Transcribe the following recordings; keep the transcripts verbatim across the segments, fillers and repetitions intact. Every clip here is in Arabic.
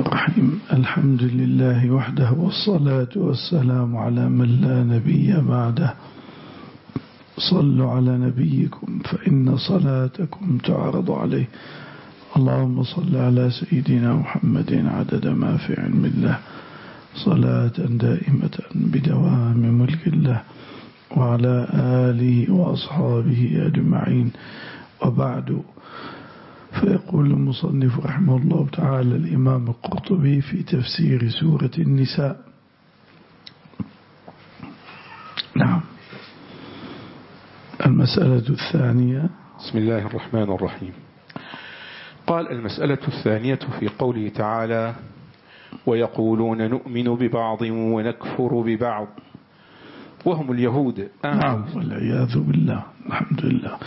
الرحيم. الحمد لله وحده، والصلاة والسلام على من لا نبي بعده. صلوا على نبيكم فإن صلاتكم تعرض عليه. اللهم صل على سيدنا محمد عدد ما في علم الله، صلاة دائمة بدوام ملك الله، وعلى آله وأصحابه أجمعين. وبعد، فيقول المصنف رحمه الله تعالى الإمام القرطبي في تفسير سورة النساء. نعم. المسألة الثانية. بسم الله الرحمن الرحيم. قال: المسألة الثانية في قوله تعالى: ويقولون نؤمن ببعض ونكفر ببعض، وهم اليهود. نعم، والعياذ بالله. الحمد لله.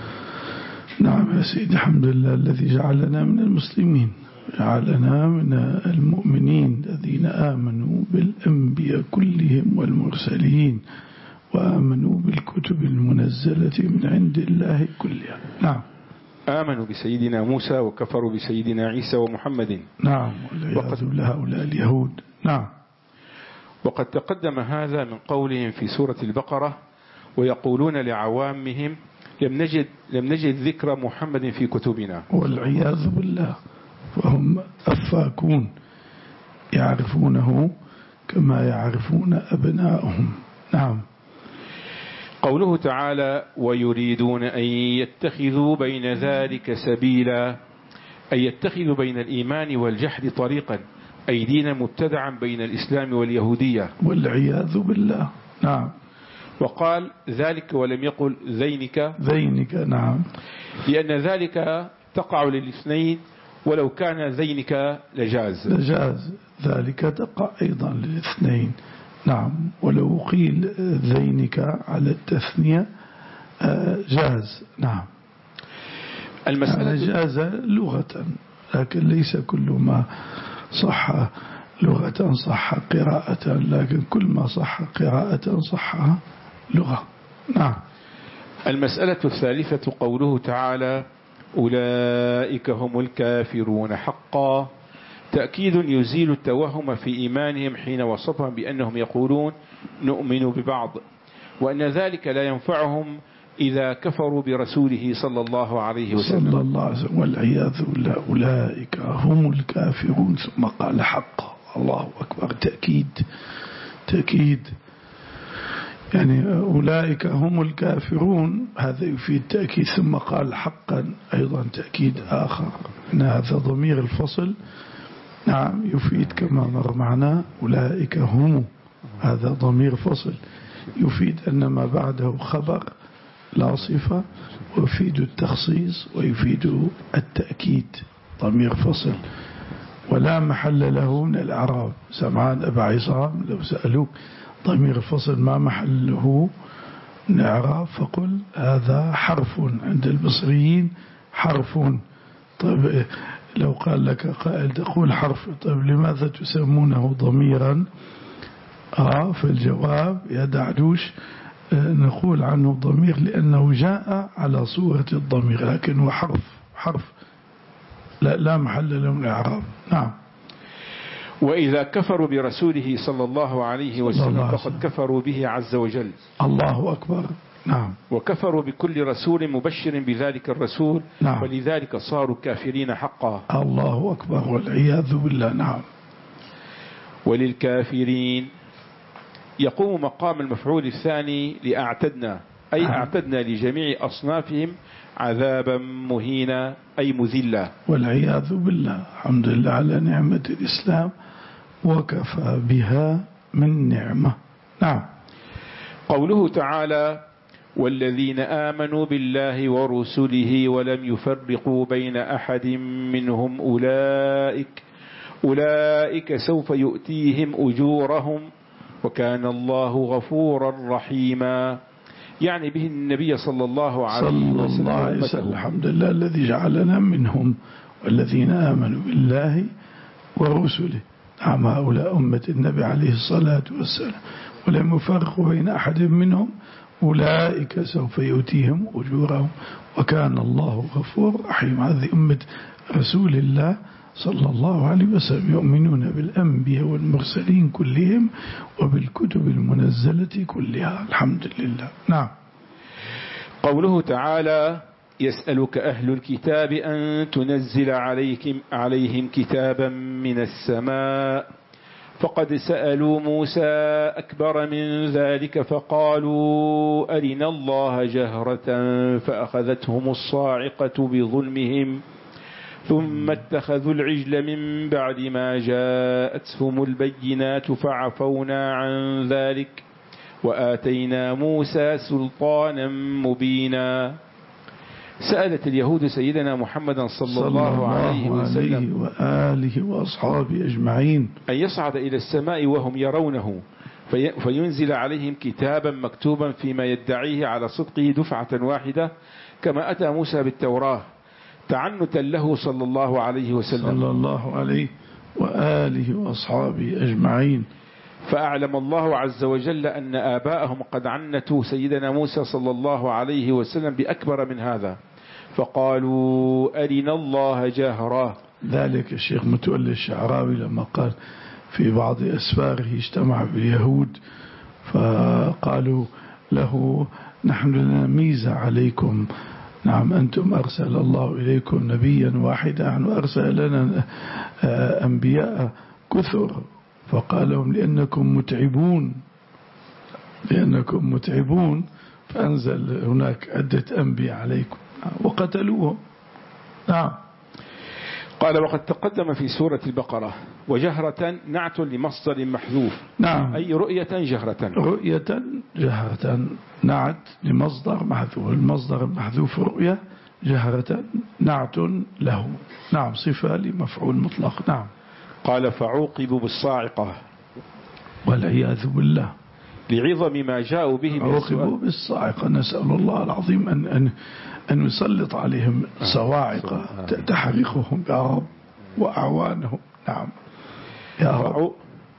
نعم يا سيدي، الحمد لله الذي جعلنا من المسلمين، جعلنا من المؤمنين الذين آمنوا بالأنبياء كلهم والمرسلين، وآمنوا بالكتب المنزلة من عند الله كلها. نعم. آمنوا بسيدنا موسى وكفروا بسيدنا عيسى ومحمد. نعم، والعياذ بالله هؤلاء اليهود. نعم. وقد تقدم هذا من قولهم في سورة البقرة: ويقولون لعوامهم لم نجد, لم نجد ذكر محمد في كتبنا. والعياذ بالله، فهم أفاكون يعرفونه كما يعرفون أبنائهم. نعم. قوله تعالى: ويريدون أن يتخذوا بين ذلك سبيلا، أي يتخذوا بين الإيمان والجحد طريقا، أي دينا مبتدعا بين الإسلام واليهودية. والعياذ بالله. نعم. وقال ذلك ولم يقل ذينك. ذينك. نعم. لأن ذلك تقع للاثنين، ولو كان ذينك لجاز. لجاز. ذلك تقع أيضا للاثنين. نعم. ولو قيل ذينك على التثنية جاز. نعم. المسألة جاز لغة، لكن ليس كل ما صح لغة صح قراءة، لكن كل ما صح قراءة صح لغة. نعم. المسألة الثالثة قوله تعالى: أولئك هم الكافرون حقا، تأكيد يزيل التوهم في إيمانهم حين وصفهم بأنهم يقولون نؤمن ببعض، وأن ذلك لا ينفعهم إذا كفروا برسوله صلى الله عليه وسلم. صلى الله عليه وسلم. والعياذ بالله. أولئك هم الكافرون، ثم قال حقا. الله أكبر. تأكيد تأكيد يعني أولئك هم الكافرون، هذا يفيد تأكيد، ثم قال حقا أيضا تأكيد آخر، إن هذا ضمير الفصل. نعم. يفيد كما مر معنا أولئك هم، هذا ضمير فصل يفيد أن ما بعده خبر لا صفة، ويفيد التخصيص ويفيد التأكيد. ضمير فصل ولا محل له من الإعراب. سمعان أبا عصام لو سألوك ضمير الفصل ما محله من الإعراب، فقل هذا حرف عند البصريين، حرف. طيب لو قال لك قائل تقول حرف، طيب لماذا تسمونه ضميرا؟ آه فالجواب يا دعدوش نقول عنه ضمير لأنه جاء على صورة الضمير، لكن هو حرف حرف لا, لا محل له من الإعراب. نعم. وإذا كفروا برسوله صلى الله عليه وسلم فقد كفروا به عز وجل. الله أكبر. نعم. وكفروا بكل رسول مبشر بذلك الرسول. نعم. ولذلك صاروا كافرين حقا. الله أكبر. والعياذ بالله. نعم. وللكافرين يقوم مقام المفعول الثاني لأعتدنا، أي نعم. أعتدنا لجميع أصنافهم عذابا مهينا، أي مذلا. والعياذ بالله. الحمد لله على نعمة الإسلام، وكفى بها من نعمة. نعم. قوله تعالى: والذين آمنوا بالله ورسله ولم يفرقوا بين أحد منهم أولئك أولئك سوف يؤتيهم أجورهم وكان الله غفورا رحيما، يعني به النبي صلى الله عليه وسلم. الحمد لله الذي جعلنا منهم، والذين آمنوا بالله ورسله. نعم، هؤلاء أمة النبي عليه الصلاة والسلام، ولم يفرقوا بين أحد منهم أولئك سوف يؤتيهم أجورهم وكان الله غفور رحيم. هذه أمة رسول الله صلى الله عليه وسلم، يؤمنون بالأنبياء والمرسلين كلهم وبالكتب المنزلة كلها. الحمد لله. نعم. قوله تعالى: يسألك أهل الكتاب أن تنزل عليهم, عليهم كتابا من السماء فقد سألوا موسى أكبر من ذلك فقالوا أرنا الله جهرة فأخذتهم الصاعقة بظلمهم ثم اتخذوا العجل من بعد ما جاءتهم البينات فعفونا عن ذلك وآتينا موسى سلطانا مبينا. سألت اليهود سيدنا محمدا صلى, صلى الله عليه وسلم وآله وأصحابه أجمعين أن يصعد إلى السماء وهم يرونه في فينزل عليهم كتابا مكتوبا فيما يدعيه على صدقه دفعة واحدة كما أتى موسى بالتوراة تعنتا له صلى الله عليه وسلم صلى الله عليه وآله وأصحابه أجمعين. فأعلم الله عز وجل أن آباءهم قد عنتوا سيدنا موسى صلى الله عليه وسلم بأكبر من هذا فقالوا أرنا الله جهرة. ذلك الشيخ متولي الشعراوي لما قال في بعض أسفاره اجتمع باليهود فقالوا له نحن لنا ميزة عليكم، نعم أنتم أرسل الله إليكم نبيا واحدا وأرسل لنا أنبياء كثر، فقال لهم لأنكم متعبون لأنكم متعبون فأنزل هناك عدة أنبياء عليكم وقتلوهم. نعم. قال وقد تقدم في سورة البقرة وجهرة نعت لمصدر محذوف. نعم. أي رؤية جهرة. رؤية جهرة نعت لمصدر محذوف، المصدر المحذوف رؤية، جهرة نعت له. نعم. صفة لمفعول مطلق. نعم. قال فعوقبوا بالصاعقة والعياذ بالله لعظم ما جاءوا به من عوقبوا بالصاعقة. نسأل الله العظيم أن, أن, أن يسلط عليهم صواعق تحرقهم يا رب وأعوانهم. نعم يا رب.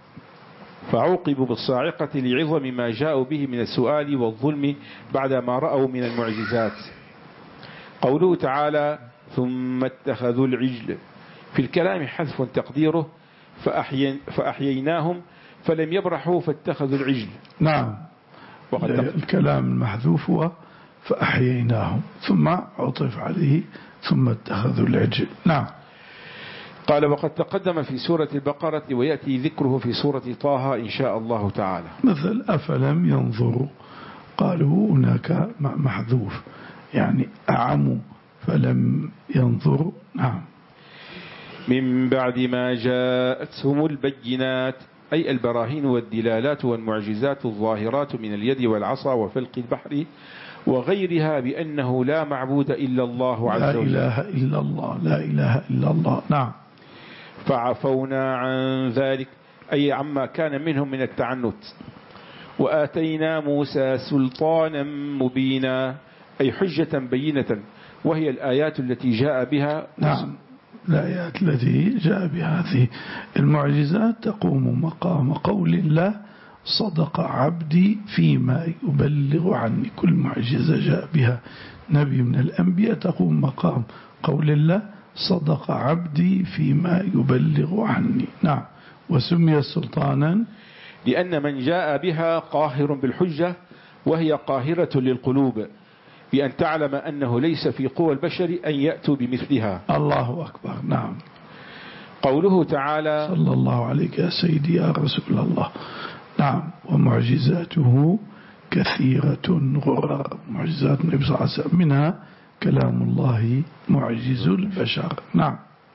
فعوقبوا بالصاعقة لعظم ما جاءوا به من السؤال والظلم بعدما رأوا من المعجزات. قوله تعالى ثم اتخذوا العجل في الكلام حذف تقديره فأحيين فأحييناهم فلم يبرحوا فاتخذوا العجل. نعم. الكلام المحذوف هو فأحييناهم ثم عطف عليه ثم اتخذوا العجل. نعم. قال وقد تقدم في سورة البقرة ويأتي ذكره في سورة طه إن شاء الله تعالى. مثل أفلم ينظروا قالوا هناك محذوف يعني أعموا فلم ينظروا. نعم. من بعد ما جاءتهم البينات أي البراهين والدلالات والمعجزات الظاهرات من اليد والعصا وفلق البحر وغيرها بأنه لا معبود إلا الله عز وجل. لا إله إلا الله لا إله إلا الله. نعم. فعفونا عن ذلك أي عما كان منهم من التعنت وآتينا موسى سلطانا مبينا أي حجة بينة وهي الآيات التي جاء بها. نعم. الآيات التي جاء بهذه المعجزات تقوم مقام قول الله صدق عبدي فيما يبلغ عني. كل معجزة جاء بها نبي من الأنبياء تقوم مقام قول الله صدق عبدي فيما يبلغ عني. نعم. وسمي سلطانا لأن من جاء بها قاهر بالحجة وهي قاهرة للقلوب بأن تعلم أنه ليس في قوى البشر أن يأتوا بمثلها. الله أكبر. نعم. قوله تعالى صلى الله عليك يا سيدي يا رسول الله. نعم. ومعجزاته كثيرة غرر. معجزات النبي صلى الله عليه وسلم منها كلام الله معجز البشر. نعم.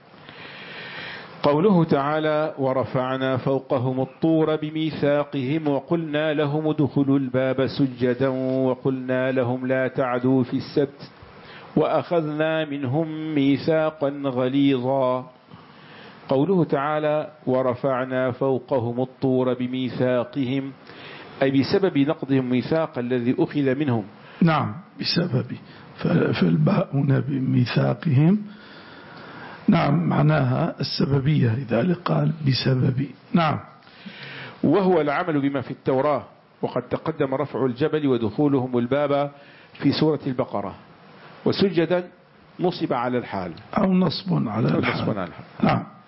قوله تعالى ورفعنا فوقهم الطور بميثاقهم وقلنا لهم ادخلوا الباب سجدا وقلنا لهم لا تعدوا في السبت وأخذنا منهم ميثاقا غليظا. قوله تعالى ورفعنا فوقهم الطور بميثاقهم أي بسبب نقضهم ميثاق الذي أخذ منهم. نعم. بسبب فالباء هنا بميثاقهم. نعم. معناها السببية لذلك قال بسبب. نعم. وهو العمل بما في التوراة وقد تقدم رفع الجبل ودخولهم الباب في سورة البقرة وسجدا نصب على الحال أو نصب على الحال. نصب على الحال. نعم.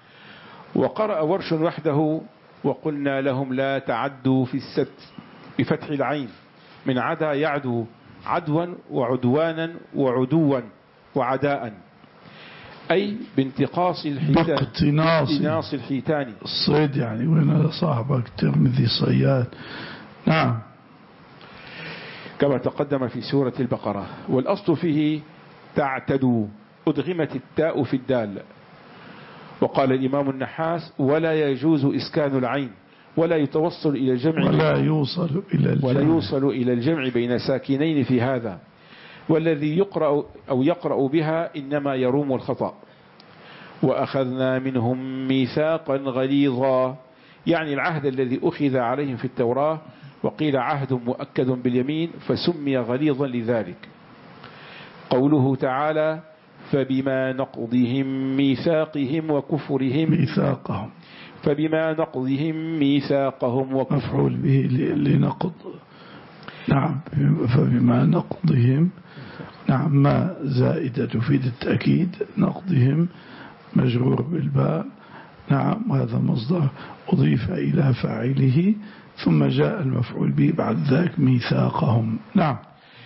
وقرأ ورش وحده وقلنا لهم لا تعدوا في السبت بفتح العين من عدا يعدو عدوا وعدوانا وعدوا وعداء، أي بانتقاص الحيتان، باقتناص الحيتان الصيد يعني. وين صاحبك ترمذي صياد؟ نعم، كما تقدم في سورة البقرة. والأصل فيه تعتدوا، أدغمت التاء في الدال. وقال الإمام النحاس ولا يجوز إسكان العين ولا يتوصل إلى الجمع ولا يوصل إلى الجمع ولا يوصل إلى الجمع بين ساكنين في هذا، والذي يقرأ أو يقرأ بها إنما يروم الخطأ. وأخذنا منهم ميثاقا غليظا، يعني العهد الذي أخذ عليهم في التوراة، وقيل عهد مؤكد باليمين فسمي غليظا لذلك. قوله تعالى فبما نقضهم ميثاقهم وكفرهم ميثاقهم، فبما نقضهم ميثاقهم وكفرهم مفعول به لنقض. نعم، فبما نقضهم، نعم، ما زائدة تفيد التأكيد، نقضهم مجرور بالباء. نعم، هذا مصدر أضيف إلى فاعله ثم جاء المفعول به بعد ذلك ميثاقهم. نعم،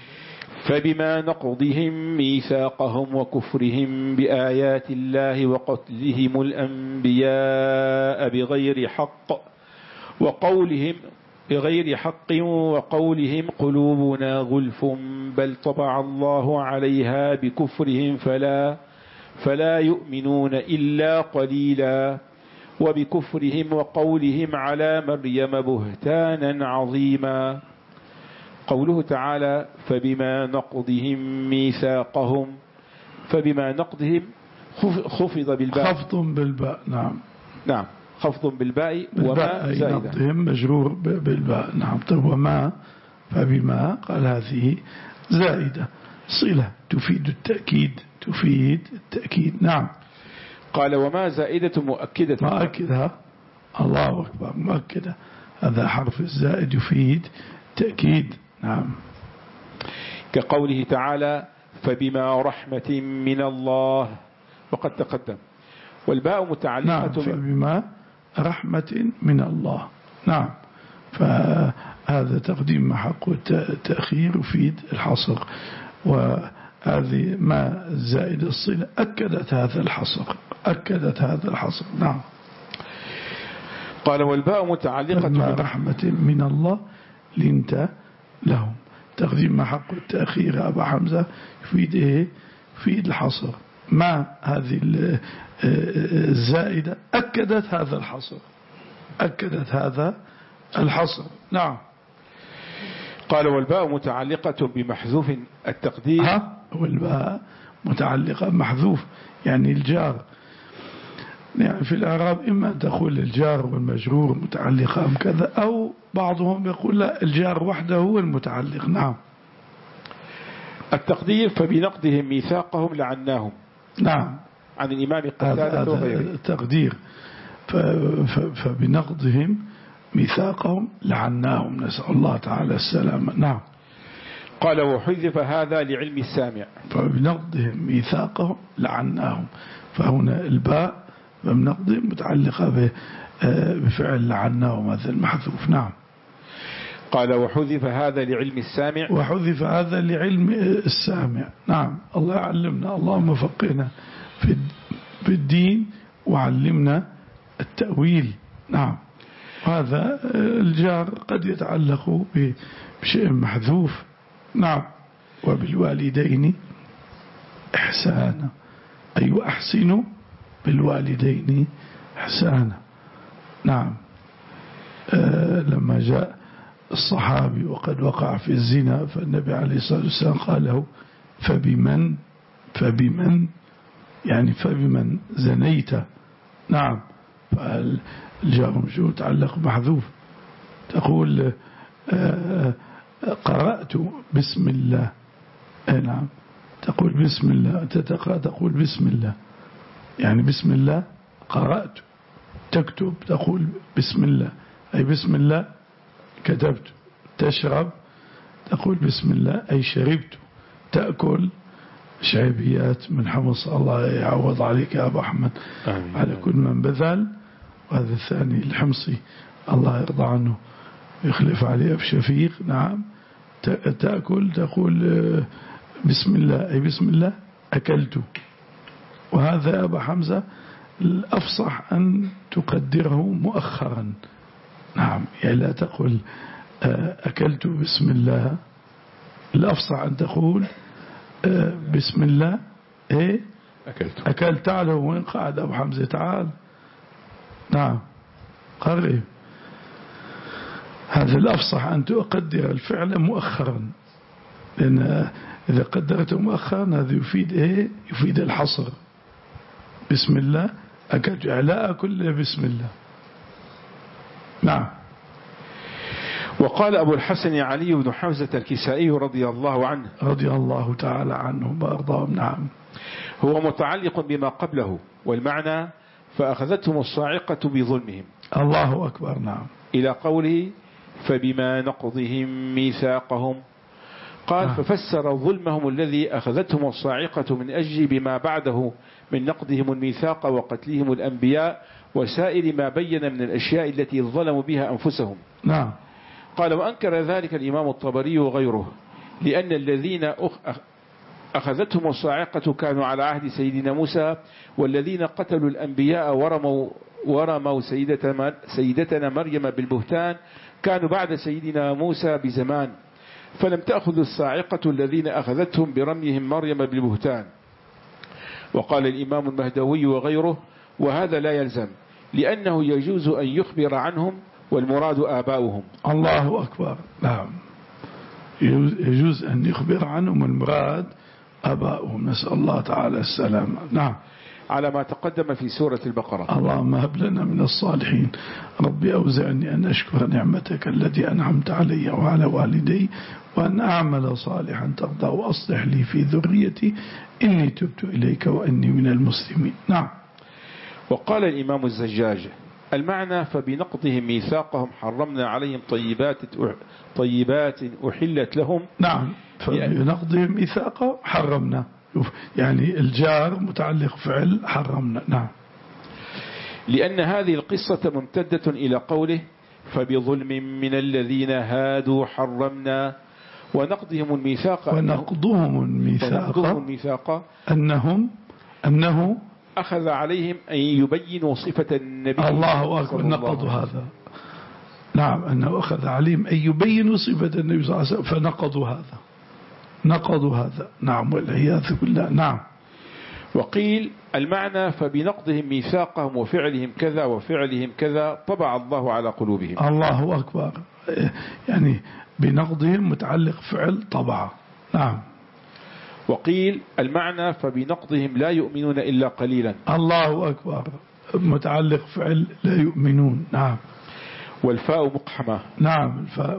فبما نقضهم ميثاقهم وكفرهم بآيات الله وقتلهم الأنبياء بغير حق وقولهم بغير حق وقولهم قلوبنا غلف بل طبع الله عليها بكفرهم فلا فلا يؤمنون إلا قليلا وبكفرهم وقولهم على مريم بهتانا عظيما. قوله تعالى فبما نقضهم ميثاقهم، فبما نقضهم خفض بالباء، خفض بالباء. نعم نعم، خفض بالباء وما زائدة، نقضهم مجرور بالباء. نعم. طيب وما، فبما قال هذه زائدة صلة تفيد التأكيد، تفيد التأكيد. نعم. قال وما زائدة مؤكدة، مؤكدة، الله أكبر، مؤكدة، هذا حرف الزائد يفيد تأكيد. نعم. كقوله تعالى فبما رحمة من الله، وقد تقدم. والباء متعلقة نعم، فبما رحمة من الله. نعم، فهذا تقديم مع حق والتأخير يفيد الحصر، وهذه ما زائد الصلة أكدت هذا الحصر، أكدت هذا الحصر. نعم. قال والباء متعلقة فبما رحمة من الله لنت لهم، تقديم مع حق والتأخير أبا حمزة يفيد إيه؟ يفيد الحصر. ما هذه الزائدة أكدت هذا الحصر، أكدت هذا الحصر. نعم. قال والباء متعلقة بمحذوف التقدير. ها، والباء متعلقة بمحذوف يعني الجار. يعني في الأعراب إما تقول الجار والمجرور متعلقة أم كذا، أو بعضهم يقول لا، الجار وحده هو المتعلق. نعم. التقدير فبنقضهم ميثاقهم لعناهم. نعم، عن الإمام قتادة وغيره. التقدير فبنقضهم ميثاقهم لعناهم، نسأل الله تعالى السلامة. نعم. قال وحذف هذا لعلم السامع، فبنقضهم ميثاقهم لعناهم، فهنا الباء فبنقضهم متعلقة بفعل لعناهم، هذا المحذوف. نعم. قال وحذف هذا لعلم السامع، وحذف هذا لعلم السامع. نعم. الله علمنا، اللهم فقهنا في الدين وعلمنا التأويل. نعم. هذا الجار قد يتعلق بشيء محذوف. نعم. وبالوالدين إحسانا، أي وأحسنوا بالوالدين إحسانا. نعم. آه لما جاء الصحابي وقد وقع في الزنا، فالنبي عليه الصلاة والسلام قال له فبمن فبمن يعني فبمن زنيت. نعم. فالجار مجرور تعلق محذوف، تقول آه قرأت بسم الله. نعم، تقول بسم الله، تتقرأ تقول بسم الله، يعني بسم الله قرأت. تكتب تقول بسم الله، أي بسم الله كتبت. تشرب تقول بسم الله أي شربت. تأكل شعبيات من حمص، الله يعوض عليك يا أبو أحمد. آمين. على كل من بذل وهذا الثاني الحمصي الله يرضى عنه يخلف عليه بشفيق. نعم تأكل تقول بسم الله أي بسم الله أكلت. وهذا يا أبا حمزة الأفصح أن تقدره مؤخرا. نعم يعني لا تقول أكلت بسم الله، الأفصح أن تقول بسم الله إيه أكلت. أكلت. تعال وين قاعد أبو حمزة تعال. نعم قرب. هذا الأفصح أن تقدر الفعل مؤخرا، لأن إذا قدرته مؤخرا هذا يفيد إيه يفيد الحصر. بسم الله أكلت لا أكل بسم الله. نعم. وقال أبو الحسن علي بن حمزة الكسائي رضي الله عنه رضي الله تعالى عنه وأرضاهم. نعم هو متعلق بما قبله، والمعنى فأخذتهم الصاعقة بظلمهم. الله أكبر. نعم إلى قوله فبما نقضهم ميثاقهم قال نعم. ففسر ظلمهم الذي أخذتهم الصاعقة من أجل بما بعده من نقضهم الميثاق وقتلهم الأنبياء وسائر ما بين من الأشياء التي ظلموا بها أنفسهم. نعم. قال وأنكر ذلك الإمام الطبري وغيره، لأن الذين أخذتهم الصاعقة كانوا على عهد سيدنا موسى، والذين قتلوا الأنبياء ورموا, ورموا سيدة سيدتنا مريم بالبهتان كانوا بعد سيدنا موسى بزمان، فلم تأخذ الصاعقة الذين أخذتهم برميهم مريم بالبهتان. وقال الإمام المهدوي وغيره وهذا لا يلزم، لأنه يجوز أن يخبر عنهم والمراد آباؤهم. الله أكبر. نعم يجوز أن يخبر عنهم المراد آباؤهم، نسأل الله تعالى السلامة. نعم على ما تقدم في سورة البقرة. اللهم هب لنا من الصالحين. ربي أوزعني أن أشكر نعمتك التي أنعمت علي وعلى والدي وأن أعمل صالحا ترضى وأصلح لي في ذريتي إني تبت إليك وإني من المسلمين. نعم. وقال الإمام الزجاج المعنى فبنقضهم ميثاقهم حرمنا عليهم طيبات طيبات أحلت لهم. نعم فبنقضهم ميثاقهم حرمنا، يعني الجار متعلق فعل حرمنا. نعم. لأن هذه القصة ممتدة إلى قوله فبظلم من الذين هادوا حرمنا ونقضهم الميثاق ونقضهم الميثاق, ونقضهم الميثاق أنهم أنه أخذ عليهم أن يبينوا صفة النبي. الله أكبر. نقضوا هذا. نعم أنه أخذ عليهم أن يبينوا صفة النبي صلى الله عليه وسلم فنقضوا هذا نقضوا هذا. نعم والعياذ بالله. نعم. وقيل المعنى فبنقضهم ميثاقهم وفعلهم كذا وفعلهم كذا طبع الله على قلوبهم. الله أكبر. يعني بنقضهم متعلق فعل طبع. نعم. وقيل المعنى فبنقضهم لا يؤمنون إلا قليلا. الله أكبر. متعلق فعل لا يؤمنون. نعم. والفاء مقحمة. نعم الفاء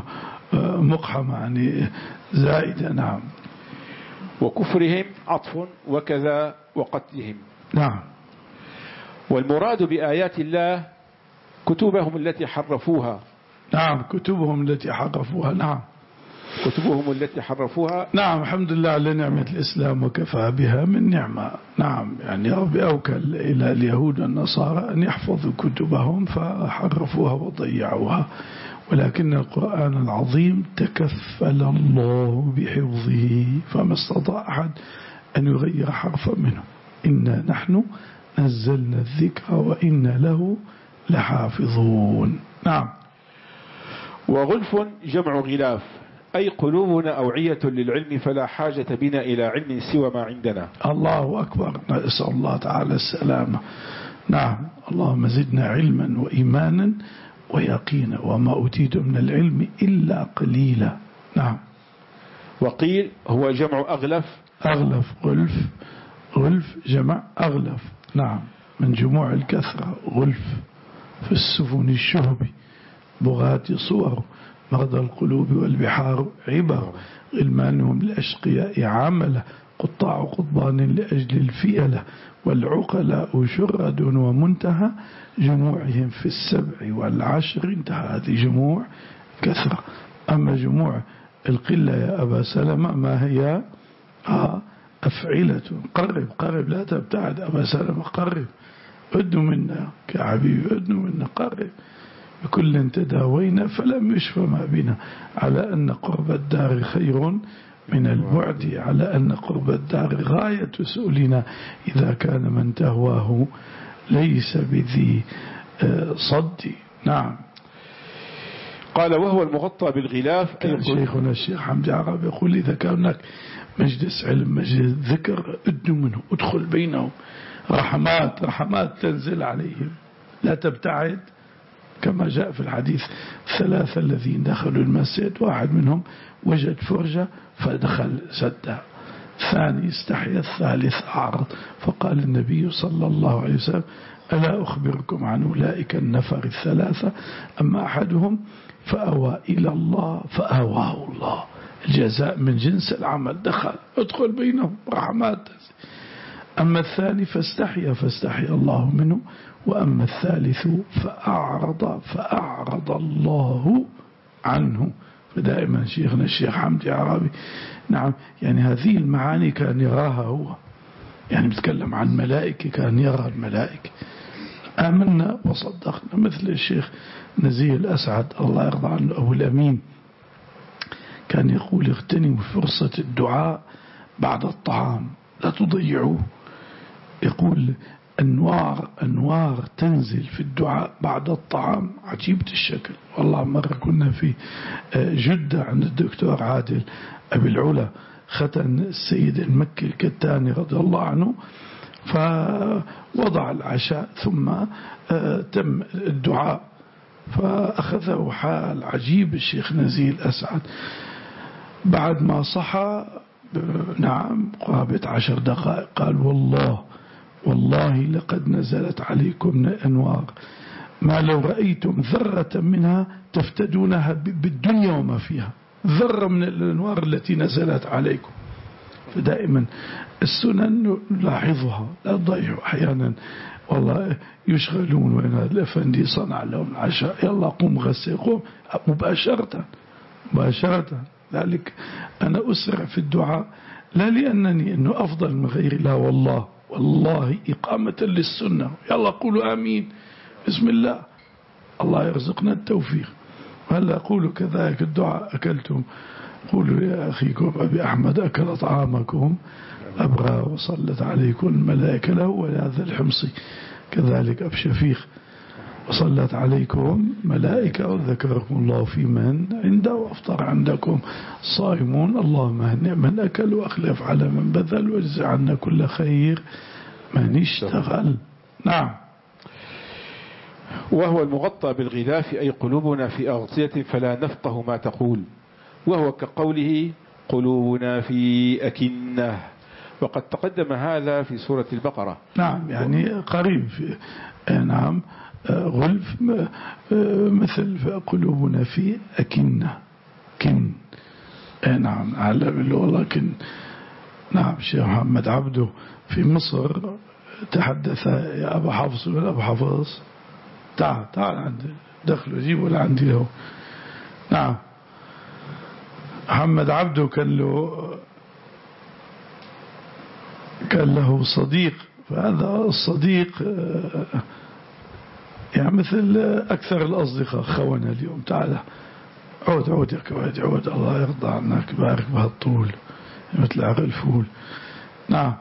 مقحمة يعني زائدة. نعم. وكفرهم عطف وكذا وقتلهم. نعم. والمراد بآيات الله كتبهم التي حرفوها. نعم كتبهم التي حرفوها. نعم كتبهم التي حرفوها. نعم الحمد لله على نعمة الإسلام وكفى بها من نعمة. نعم يعني ربي أوكل إلى اليهود والنصارى أن يحفظوا كتبهم فحرفوها وضيعوها، ولكن القرآن العظيم تكفل الله بحفظه فما استطاع أحد أن يغير حرفا منه. إنا نحن نزلنا الذكر وإنا له لحافظون. نعم. وغلف جمع غلاف أي قلوبنا أوعية للعلم فلا حاجة بنا إلى علم سوى ما عندنا. الله أكبر. نسأل الله تعالى السلامة. نعم اللهم زدنا علما وإيمانا ويقينا وما أوتيت من العلم إلا قليلا. نعم. وقيل هو جمع أغلف. أغلف غلف غلف جمع أغلف. نعم من جموع الكثرة غلف في السفن الشهب بغات صور مرضى القلوب والبحار عبر غلمانهم الأشقياء عمله قطاع قضبان لأجل الفئلة والعقلاء شرد ومنتهى جموعهم في السبع والعشر انتهى. هذه جموع كثرة. أما جموع القلة يا أبا سلمة ما هي آه أفعلة. قرب قرب لا تبتعد أبا سلمة قرب ادنوا منا كحبيبي ادنوا منا قرب بكل تداوينا فلم يشفى ما بنا على أن قرب الدار خير من البعد على أن قرب الدار غاية سؤلنا إذا كان من تهواه ليس بذي صد. نعم. قال وهو المغطى بالغلاف. كان شيخنا الشيخ حمدي عرب يقول إذا كان هناك مجلس علم مجلس ذكر ادنوا منه ادخل بينهم رحمات رحمات تنزل عليهم لا تبتعد كما جاء في الحديث ثلاثة الذين دخلوا المسجد واحد منهم وجد فرجة فدخل سدها ثاني استحيا الثالث أعرض فقال النبي صلى الله عليه وسلم ألا أخبركم عن أولئك النفر الثلاثة أما أحدهم فأوى إلى الله فأواه الله الجزاء من جنس العمل دخل ادخل بينهم رحمات. أما الثاني فاستحيا فاستحيا الله منه وأما الثالث فأعرض فأعرض الله عنه. فدائما شيخنا الشيخ حمدي عربي نعم يعني هذه المعاني كان يراها هو يعني بتكلم عن ملائكة كان يرى الملائكة آمنا وصدقنا مثل الشيخ نزيه الأسعد الله يرضى عنه أبو الأمين كان يقول اغتنموا فرصة الدعاء بعد الطعام لا تضيعوه. يقول أنوار أنوار تنزل في الدعاء بعد الطعام عجيبة الشكل. والله مرة كنا في جدة عند الدكتور عادل أبي العلا ختن السيد المكي الكتاني رضي الله عنه فوضع العشاء ثم تم الدعاء فأخذه حال عجيب الشيخ نزيه الأسعد بعد ما صحى نعم قرابة عشر دقائق قال والله والله لقد نزلت عليكم أنوار ما لو رأيتم ذرة منها تفتدونها بالدنيا وما فيها ذرة من الأنوار التي نزلت عليكم. فدائما السنن نلاحظها لا تضيعوا أحيانا والله يشغلون وين الأفندي صنع لهم العشاء يلا قوم غسل قوم مباشرة مباشرة. ذلك أنا أسرع في الدعاء لا لأنني أنه أفضل من غيري لا والله والله إقامة للسنة يلا قولوا آمين بسم الله الله يرزقنا التوفيق. هلا قولوا كذلك الدعاء أكلتم قولوا يا أخيكم أبي أحمد أكل طعامكم أبغى وصلت عليكم الملائكة له ولهذا الحمصي كذلك أب شفيق وصلت عليكم ملائكة وذكركم الله في من عنده وأفطر عندكم صائمون اللهم هنئ من أكل وأخلف على من بذل واجزع عنا كل خير من اشتغل. نعم. وهو المغطى بالغلاف أي قلوبنا في أغطية فلا نفقه ما تقول وهو كقوله قلوبنا في أكنة وقد تقدم هذا في سورة البقرة. نعم يعني قريب في نعم غلف مثل قلوبنا في أكنة كن نعم على بالله كن. نعم الشيخ محمد عبده في مصر تحدث يا أبا حفص ولا أبا حفص تعال تعال عندي دخلوا جيبوا لعندي له. نعم محمد عبده كان له كان له صديق فهذا الصديق يعني مثل أكثر الأصدقاء خونا اليوم تعال عود عود يا كواد عود الله يرضى عنك بارك بهالطول مثل عقل الفول. نعم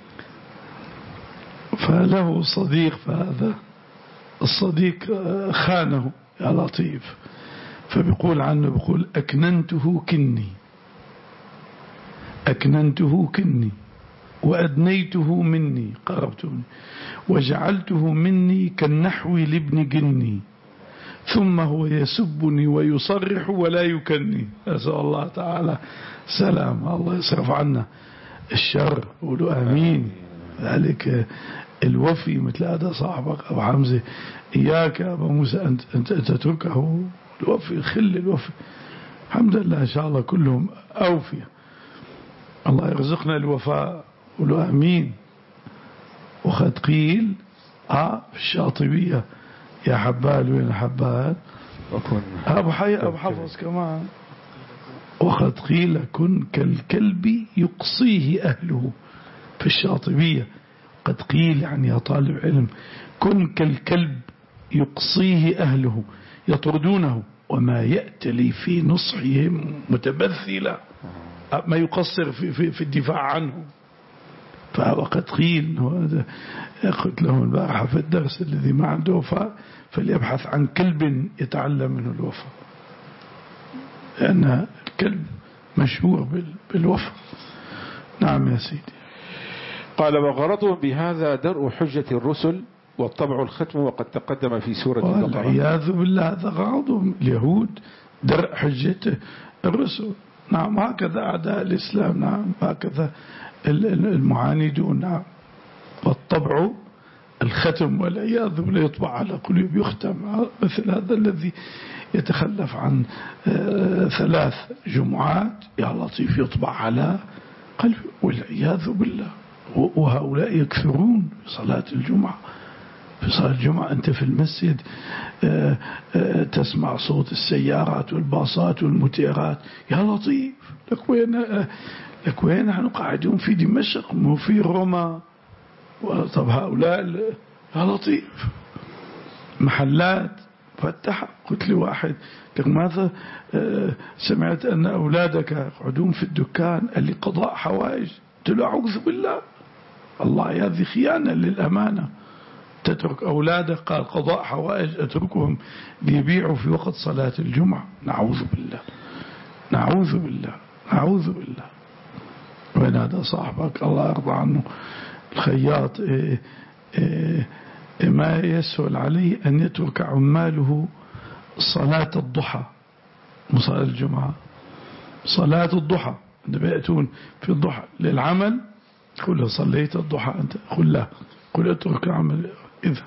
فله صديق فهذا الصديق خانه يا لطيف فبيقول عنه بيقول أكننته كني أكننته كني وأدنيته مني قربته مني وجعلته مني كالنحو لابن جني ثم هو يسبني ويصرح ولا يكني. أسأل الله تعالى سلام الله يصرف عنا الشر قولوا آمين. ذلك الوفي مثل هذا صاحبك أبو حمزة إياك أبو موسى أنت, أنت تتركه الوفي الخل الوفي الحمد لله إن شاء الله كلهم أوفية الله يرزقنا الوفاء قولوا آمين. وقد قيل آه في الشاطبية يا حبال وين حبال أبو حي أبو حفظ كمان وقد قيل كن كالكلب يقصيه أهله في الشاطبية وقد قيل يعني يا طالب علم كن كالكلب يقصيه أهله يطردونه وما يأتلي في نصحهم متبذلا، ما يقصر في, في, في الدفاع عنه. فوقد قيل قلت له البارحة في الدرس الذي ما عنده وفاء فليبحث عن كلب يتعلم منه الوفاء، لأن الكلب مشهور بالوفاء. نعم يا سيدي. قال وغرضهم بهذا درء حجة الرسل والطبع الختم، وقد تقدم في سورة البقرة. والعياذ بالله هذا غرضهم اليهود، درء حجة الرسل. نعم هكذا أعداء الإسلام، نعم هكذا المعاندون. نعم والطبع الختم والعياذ بالله، يطبع على قلوب يختم، مثل هذا الذي يتخلف عن ثلاث جمعات يا لطيف يطبع على قلبه والعياذ بالله. وهؤلاء يكثرون في صلاة الجمعة. في صلاة الجمعة أنت في المسجد تسمع صوت السيارات والباصات والمتيرات، يا لطيف لك وين لك وين نحن قاعدون في دمشق مو في روما. طب هؤلاء يا لطيف محلات فتح. قلت لي واحد لك ماذا سمعت أن أولادك يقعدون في الدكان قال لي قضاء حوائج. قلت له أعوذ بالله، الله هذه خيانة للأمانة. تترك أولادك قال قضاء حوائج أتركهم ليبيعوا في وقت صلاة الجمعة. نعوذ بالله نعوذ بالله نعوذ بالله. وين هذا صاحبك الله يرضى عنه الخياط إيه إيه ما يسهل عليه أن يترك عماله صلاة الضحى، صلاة الجمعة صلاة الضحى عندما يأتون في الضحى للعمل قل له صليت الضحى أنت، قل له قل اترك عمل إذا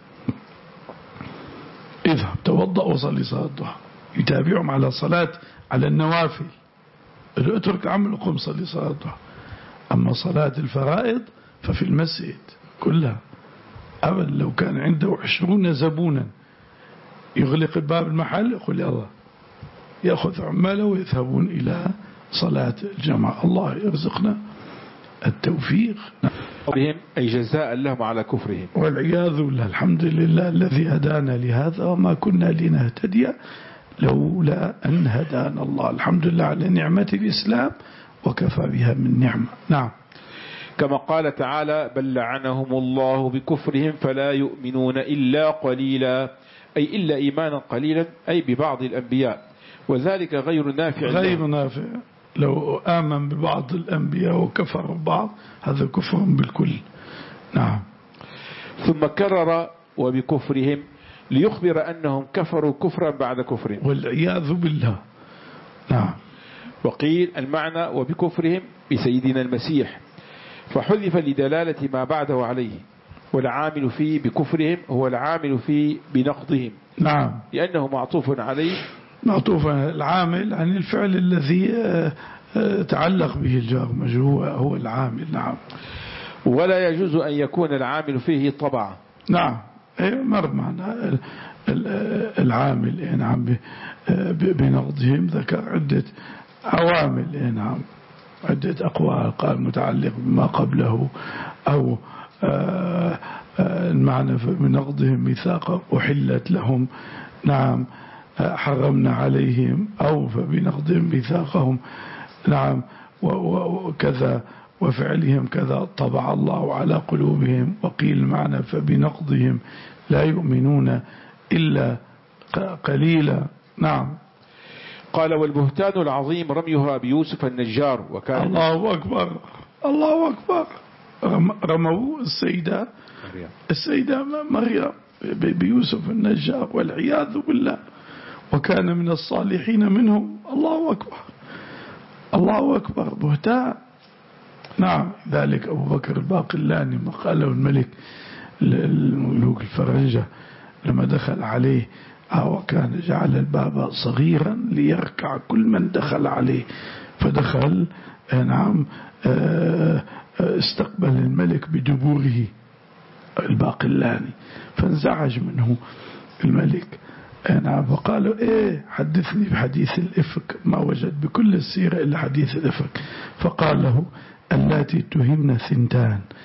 اذهب توضأ وصلي صلاة الضحى. يتابعهم على صلاة على النوافل، اترك عمل وقم صلي صلاة الضحى. أما صلاة الفرائض ففي المسجد كلها. أبدا لو كان عنده عشرون زبونا يغلق باب المحل يقول يا الله يأخذ عماله ويذهبون إلى صلاة الجماعة. الله يرزقنا التوفيق. بهم أي جزاء لهم على كفرهم والعياذ بالله. الحمد لله الذي هدانا لهذا وما كنا لنهتدي لولا أن هدانا الله. الحمد لله على نعمة الإسلام وكفى بها من نعمة. نعم. كما قال تعالى بل لعنهم الله بكفرهم فلا يؤمنون إلا قليلا، أي إلا إيمانا قليلا، أي ببعض الأنبياء، وذلك غير نافع غير نافع. لو آمن ببعض الأنبياء وكفر ببعض هذا كفر بالكل. نعم. ثم كرر وبكفرهم ليخبر أنهم كفروا كفرا بعد كفرهم والعياذ بالله. نعم. وقيل المعنى وبكفرهم بسيدنا المسيح، فحذف لدلالة ما بعده عليه، والعامل فيه بكفرهم هو العامل فيه بنقضهم. نعم. لأنه معطوف عليه، معطوف العامل عن الفعل الذي تعلق به الجار مجرور هو العامل. نعم. ولا يجوز أن يكون العامل فيه طبعا. نعم مر معنا العامل. نعم بنقضهم ذكر عدة عوامل. نعم عدة أقوال قال متعلق بما قبله أو المعنى بنقضهم ميثاقا أحلت لهم. نعم حرمنا عليهم أو فبنقضهم ميثاقهم. نعم وكذا وفعلهم كذا طبع الله على قلوبهم. وقيل معنى فبنقضهم لا يؤمنون إلا قليلا. نعم. قال والبهتان العظيم رميها بيوسف النجار وكان الله أكبر الله أكبر. رموا السيدة السيدة مريم بيوسف النجار والعياذ بالله، وكان من الصالحين منهم. الله أكبر الله أكبر بهتان. نعم. ذلك أبو بكر الباقلاني ما قاله الملك الملوك الفرنجة لما دخل عليه وكان جعل الباب صغيرا ليركع كل من دخل عليه، فدخل نعم استقبل الملك بدبوره الباقلاني فانزعج منه الملك. نعم. فقالوا ايه حدثني بحديث الإفك، ما وجد بكل السيرة إلا حديث الإفك. فقال له اللاتي تهمن ثنتان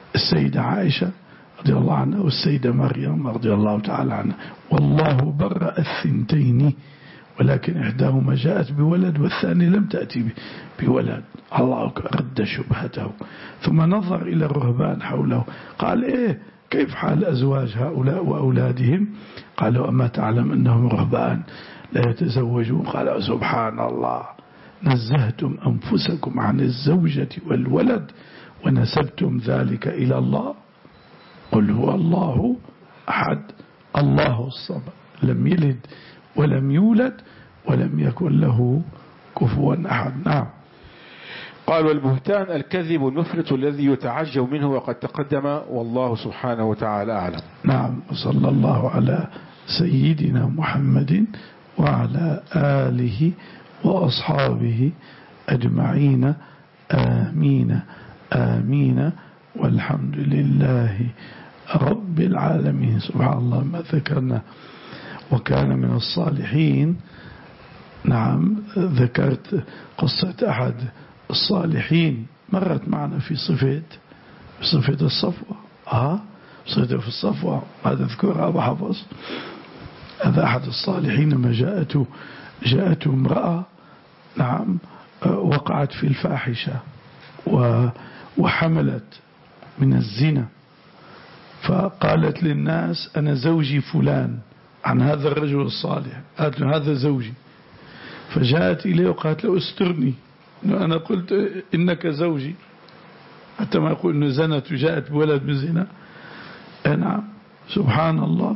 السيدة عائشة رضي الله عنها والسيدة مريم رضي الله تعالى عنها. والله برأ الثنتين ولكن إحداهما جاءت بولد والثانية لم تأتي بولد. الله رد شبهته ثم نظر إلى الرهبان حوله قال إيه كيف حال أزواج هؤلاء وأولادهم؟ قالوا أما تعلم أنهم رهبان لا يتزوجون؟ قال سبحان الله نزهتم أنفسكم عن الزوجة والولد ونسبتم ذلك إلى الله. قل هو الله أحد الله الصمد لم يلد ولم يولد ولم يكن له كفوا أحد. نعم. قال والبهتان الكذب المفرط الذي يتعجب منه وقد تقدم والله سبحانه وتعالى أعلم. نعم. وصلى الله على سيدنا محمد وعلى آله وأصحابه أجمعين آمين آمين والحمد لله رب العالمين. سبحان الله ما ذكرنا وكان من الصالحين. نعم. ذكرت قصة أحد الصالحين مرت معنا في صفة في صفة الصفوة. آه صفة في الصفوة ما تذكرها أبو حفص. هذا أحد الصالحين لما جاءته جاءته امرأة نعم وقعت في الفاحشة وحملت من الزنا فقالت للناس أنا زوجي فلان عن هذا الرجل الصالح. قالت له هذا زوجي. فجاءت إليه وقالت له استرني أنا قلت إنك زوجي حتى ما يقول إنه زنت وجاءت بولد بزنا. نعم. سبحان الله.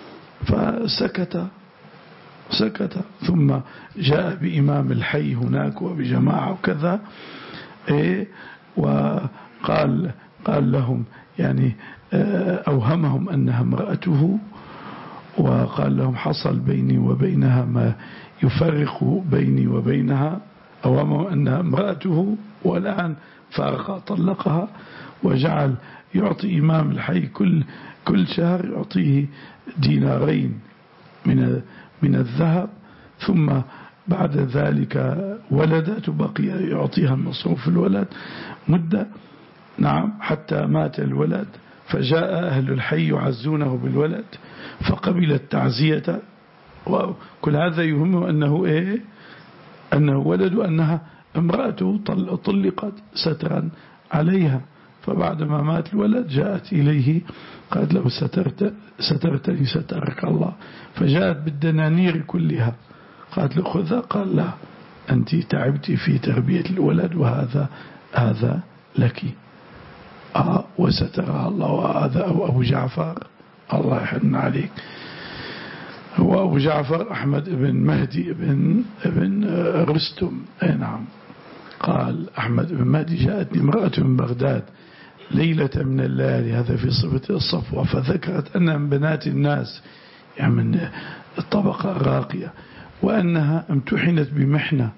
فسكت سكت ثم جاء بإمام الحي هناك وبجماعة وكذا إيه وقال قال لهم يعني أوهمهم أنها امرأته وقال لهم حصل بيني وبينها ما يفرق بيني وبينها. أوهمهم أنها امرأته والآن فارق طلقها وجعل يعطي إمام الحي كل كل شهر يعطيه دينارين من من الذهب ثم بعد ذلك ولدت وبقي يعطيها المصروف الولد مدة. نعم. حتى مات الولد فجاء أهل الحي يعزونه بالولد فقبل التعزية وكل هذا يهم أنه إيه أنه ولد وأنها امرأته طلقت سترا عليها. فبعدما مات الولد جاءت إليه قالت له سترت سترتني سترك الله. فجاءت بالدنانير كلها قالت له خذها. قال لا أنت تعبتي في تربية الولد وهذا هذا لك. آه وسترها الله. وهذا أبو جعفر الله يحن عليك هو أبو جعفر أحمد بن مهدي بن, بن رستم. أي نعم. قال أحمد بن مهدي جاءتني امرأة من بغداد ليلة من الليالي هذا في صفة الصفوة فذكرت أنها من بنات الناس يعني من الطبقة الراقية وأنها امتحنت بمحنة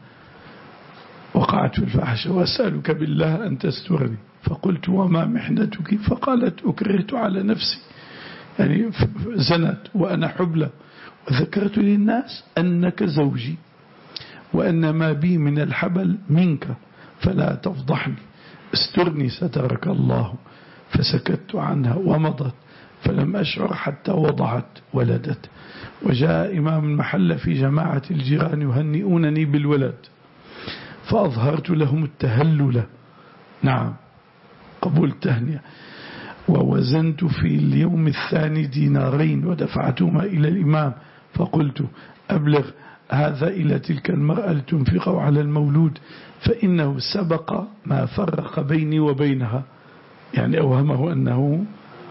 وقعت في الفاحشة وأسألك بالله أن تسترني. فقلت وما محنتك؟ فقالت أكرهت على نفسي يعني زنت وأنا حبلى وذكرت للناس أنك زوجي وأن ما بي من الحبل منك فلا تفضحني استرني سترك الله. فسكت عنها ومضت فلم أشعر حتى وضعت ولدت. وجاء إمام المحلة في جماعة الجيران يهنئونني بالولد فأظهرت لهم التهلل. نعم. قبول التهنئة. ووزنت في اليوم الثاني دينارين ودفعتهما إلى الإمام فقلت أبلغ هذا إلى تلك المرأة لتنفقه على المولود فإنه سبق ما فرق بيني وبينها يعني أوهمه أنه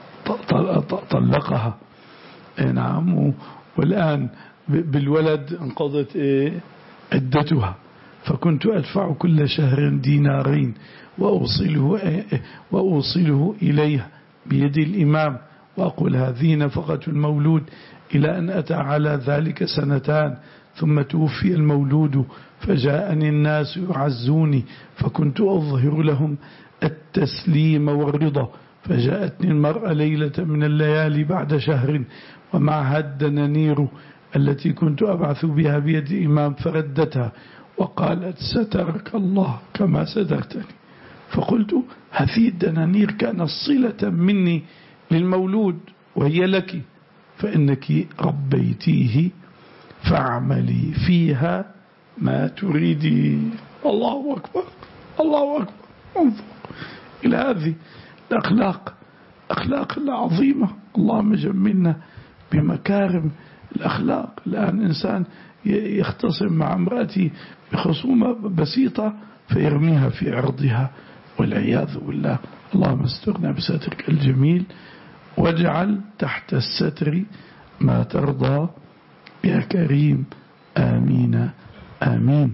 طلقها. نعم. والآن بالولد انقضت عدتها فكنت أدفع كل شهر دينارين وأوصله, وأوصله إليها بيد الإمام وأقول هذه نفقة المولود إلى أن أتى على ذلك سنتان ثم توفي المولود فجاءني الناس يعزوني فكنت أظهر لهم التسليم والرضا. فجاءتني المرأة ليلة من الليالي بعد شهر ومعها الدنانير التي كنت أبعث بها بيد الإمام فردتها وقالت سترك الله كما سترتني. فقلت هذه الدنانير كانت صلة مني للمولود وهي لك، فإنك ربيتيه فاعملي فيها ما تريدين. الله أكبر، الله أكبر. انظر إلى هذه الأخلاق، أخلاق العظيمة. اللهم جملنا بمكارم الأخلاق. الآن إنسان يختصم مع امرأته بخصومة بسيطة فيرميها في عرضها والعياذ بالله. اللهم استرنا بسترك الجميل واجعل تحت الستر ما ترضى يا كريم. آمين آمين.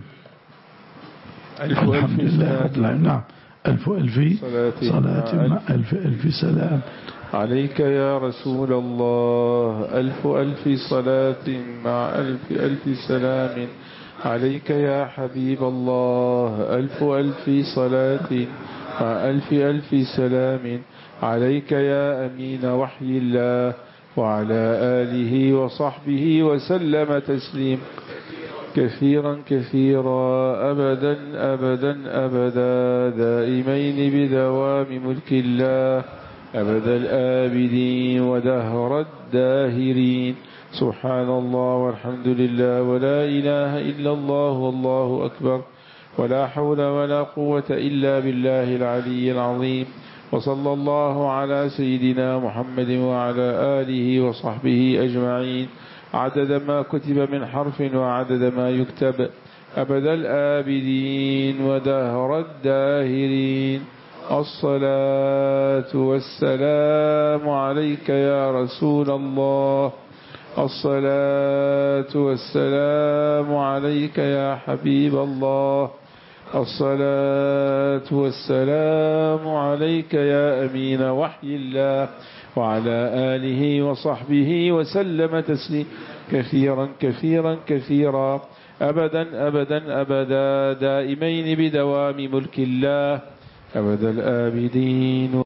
الحمد لله رب العالمين. نعم. ألف ألف صلاة مع ألف ألف سلام عليك يا رسول الله. ألف ألف صلاة مع ألف ألف سلام عليك يا حبيب الله. ألف ألف صلاة مع ألف ألف سلام عليك يا أمين وحي الله وعلى آله وصحبه وسلم تسليم كثيرا كثيرا أبدا أبدا أبدا دائمين بدوام ملك الله أبد الآبدين ودهر الداهرين. سبحان الله والحمد لله ولا إله إلا الله والله أكبر ولا حول ولا قوة إلا بالله العلي العظيم. وصلى الله على سيدنا محمد وعلى آله وصحبه أجمعين عدد ما كتب من حرف وعدد ما يكتب أبد الآبدين ودهر الداهرين. الصلاة والسلام عليك يا رسول الله. الصلاة والسلام عليك يا حبيب الله. الصلاة والسلام عليك يا أمين وحي الله وعلى آله وصحبه وسلم تسليما كثيرا كثيرا كثيرا أبدا أبدا أبدا دائمين بدوام ملك الله أبد الآبدين.